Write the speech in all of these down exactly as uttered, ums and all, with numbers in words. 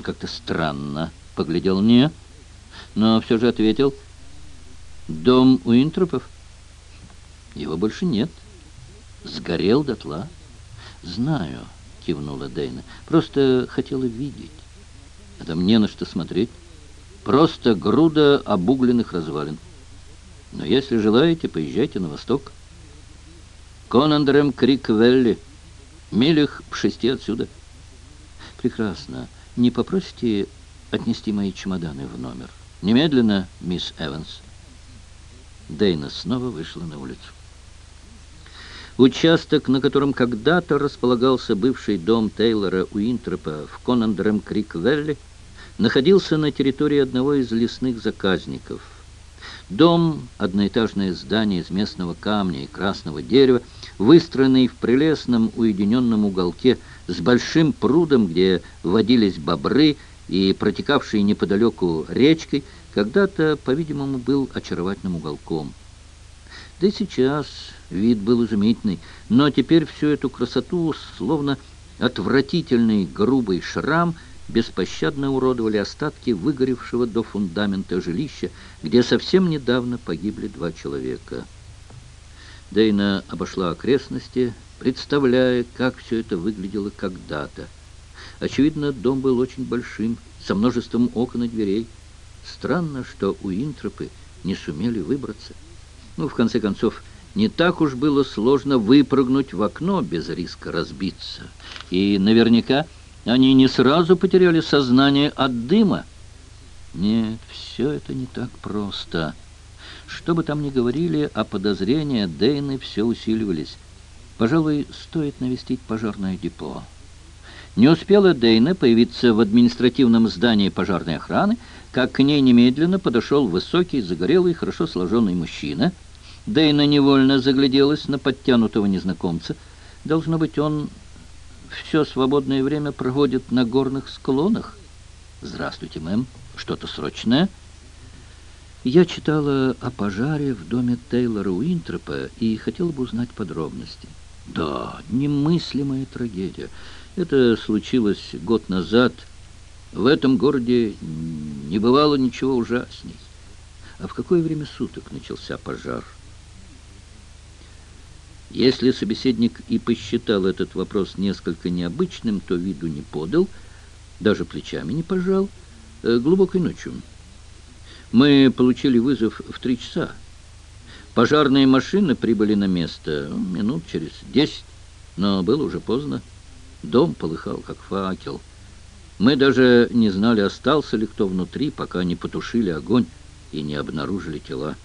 как-то странно поглядел мне, но все же ответил: «Дом Уинтропов? Его больше нет. Сгорел дотла». «Знаю», — кивнула Дейна. «Просто хотела видеть. А там не на что смотреть. Просто груда обугленных развалин. Но если желаете, поезжайте на восток. Конандрем Крик-Вэлли. Милях в шести отсюда». «Прекрасно. Не попросите отнести мои чемоданы в номер? Немедленно, мисс Эванс». Дейна снова вышла на улицу. Участок, на котором когда-то располагался бывший дом Тейлора Уинтропа в Конандрем-Крик-Вэлли, находился на территории одного из лесных заказников. Дом, одноэтажное здание из местного камня и красного дерева, выстроенный в прелестном уединенном уголке с большим прудом, где водились бобры, и протекавшей неподалеку речкой, когда-то, по-видимому, был очаровательным уголком. Да и сейчас вид был изумительный, но теперь всю эту красоту, словно отвратительный грубый шрам, беспощадно уродовали остатки выгоревшего до фундамента жилища, где совсем недавно погибли два человека. Дейна обошла окрестности, представляя, как все это выглядело когда-то. Очевидно, дом был очень большим, со множеством окон и дверей. Странно, что Уинтропы не сумели выбраться. Ну, в конце концов, не так уж было сложно выпрыгнуть в окно без риска разбиться. И наверняка они не сразу потеряли сознание от дыма. Нет, все это не так просто. Что бы там ни говорили, а подозрения Дейны все усиливались. Пожалуй, стоит навестить пожарное депо. Не успела Дейна появиться в административном здании пожарной охраны, как к ней немедленно подошел высокий, загорелый, хорошо сложенный мужчина. Дейна невольно загляделась на подтянутого незнакомца. Должно быть, он все свободное время проводит на горных склонах. «Здравствуйте, мэм. Что-то срочное?» «Я читала о пожаре в доме Тейлора Уинтропа и хотела бы узнать подробности». «Да, немыслимая трагедия. Это случилось год назад. В этом городе не бывало ничего ужасней». «А в какое время суток начался пожар?» Если собеседник и посчитал этот вопрос несколько необычным, то виду не подал, даже плечами не пожал. «Глубокой ночью. Мы получили вызов в три часа. Пожарные машины прибыли на место минут через десять, но было уже поздно. Дом полыхал, как факел. Мы даже не знали, остался ли кто внутри, пока не потушили огонь и не обнаружили тела.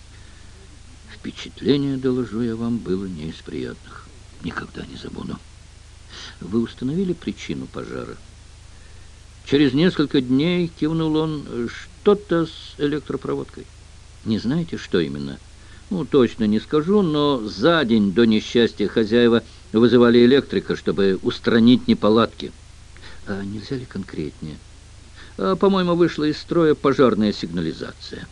Впечатление, доложу я вам, было не из приятных. Никогда не забуду». «Вы установили причину пожара?» «Через несколько дней, — кивнул он, — что-то с электропроводкой». «Не знаете, что именно?» «Ну, точно не скажу, но за день до несчастья хозяева вызывали электрика, чтобы устранить неполадки». «А нельзя ли конкретнее?» а, «По-моему, вышла из строя пожарная сигнализация».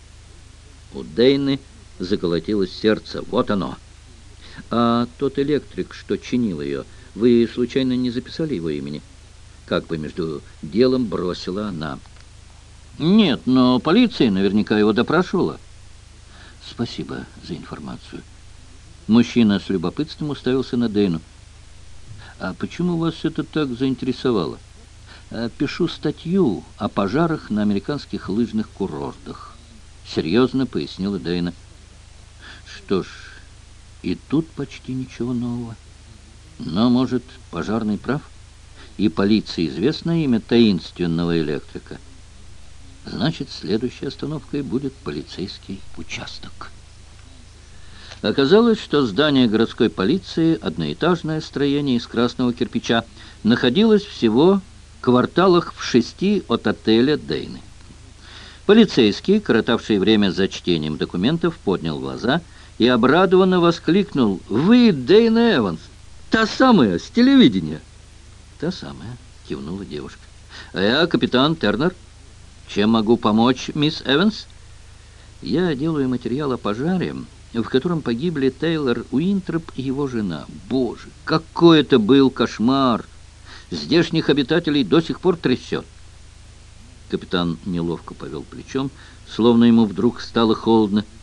У Дейны заколотилось сердце. Вот оно. «А тот электрик, что чинил ее, вы случайно не записали его имени?» Как бы между делом бросила она. «Нет, но полиция наверняка его допрашивала». «Спасибо за информацию». Мужчина с любопытством уставился на Дейну. «А почему вас это так заинтересовало?» «Пишу статью о пожарах на американских лыжных курортах», — серьезно пояснила Дейна. «Что ж, и тут почти ничего нового. Но, может, пожарный прав? И полиции известно имя таинственного электрика. Значит, следующей остановкой будет полицейский участок». Оказалось, что здание городской полиции, одноэтажное строение из красного кирпича, находилось всего в кварталах в шести от отеля Дейны. Полицейский, коротавший время за чтением документов, поднял глаза и обрадованно воскликнул: «Вы Дейна Эванс, та самая, с телевидения!» «Та самая», — кивнула девушка. «А я капитан Тернер. Чем могу помочь, мисс Эванс?» «Я делаю материал о пожаре, в котором погибли Тейлор Уинтроп и его жена». «Боже, какой это был кошмар! Здешних обитателей до сих пор трясет. Капитан неловко повел плечом, словно ему вдруг стало холодно.